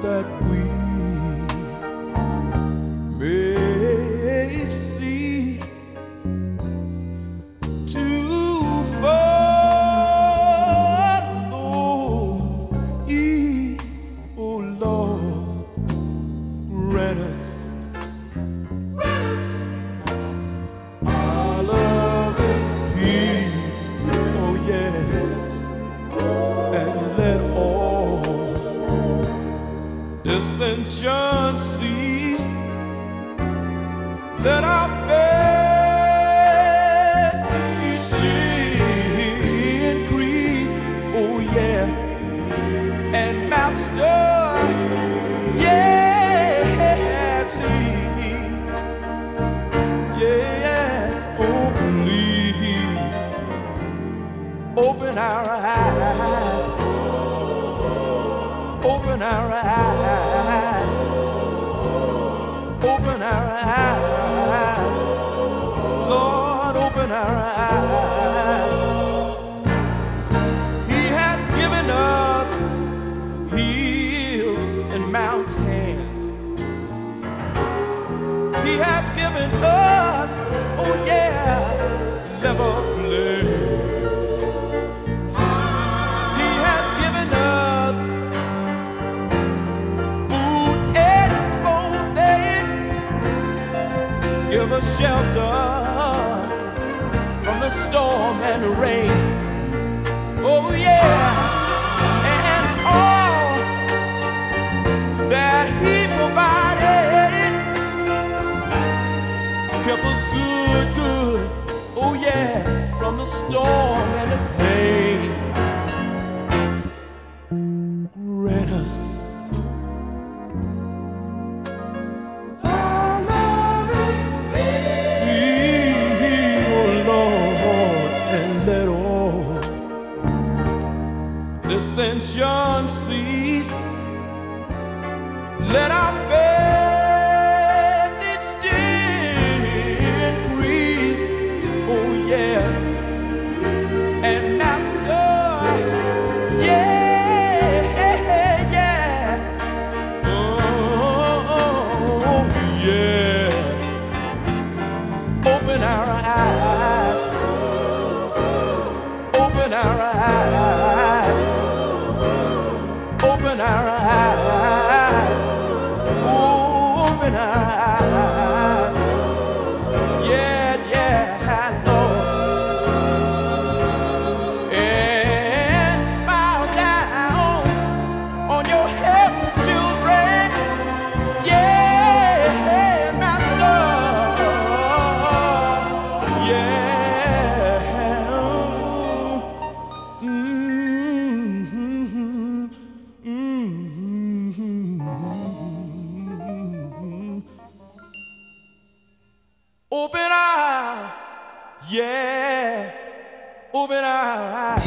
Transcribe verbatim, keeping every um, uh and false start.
that we may see to follow ye, oh Lord, grant us, grant us our love and peace, oh yes, and let all dissension cease. Let our faith each day increase, oh yeah, and Master, yes, please, yeah, oh please, open our eyes, open our eyes, open our eyes, Lord, open our eyes. He has given us hills and mountains. He has given us, oh yeah, level land. He has given us food and clothing. Give us shelter from the storm and the rain. Oh yeah, and all that He provided kept us good, good. Oh yeah, from the storm and the pain. Grant us our love and peace, oh Lord, and let all dissension cease. Let our faith each day increase, oh yeah, and Master, yeah, yeah, oh yeah, open our eyes, open our eyes, open our eyes, oh, open our eyes, yeah, yeah, Lord, and smile down on your helpless children, yeah, Master, yeah, mm-hmm. Mm-hmm. Open our, yeah, open our eyes.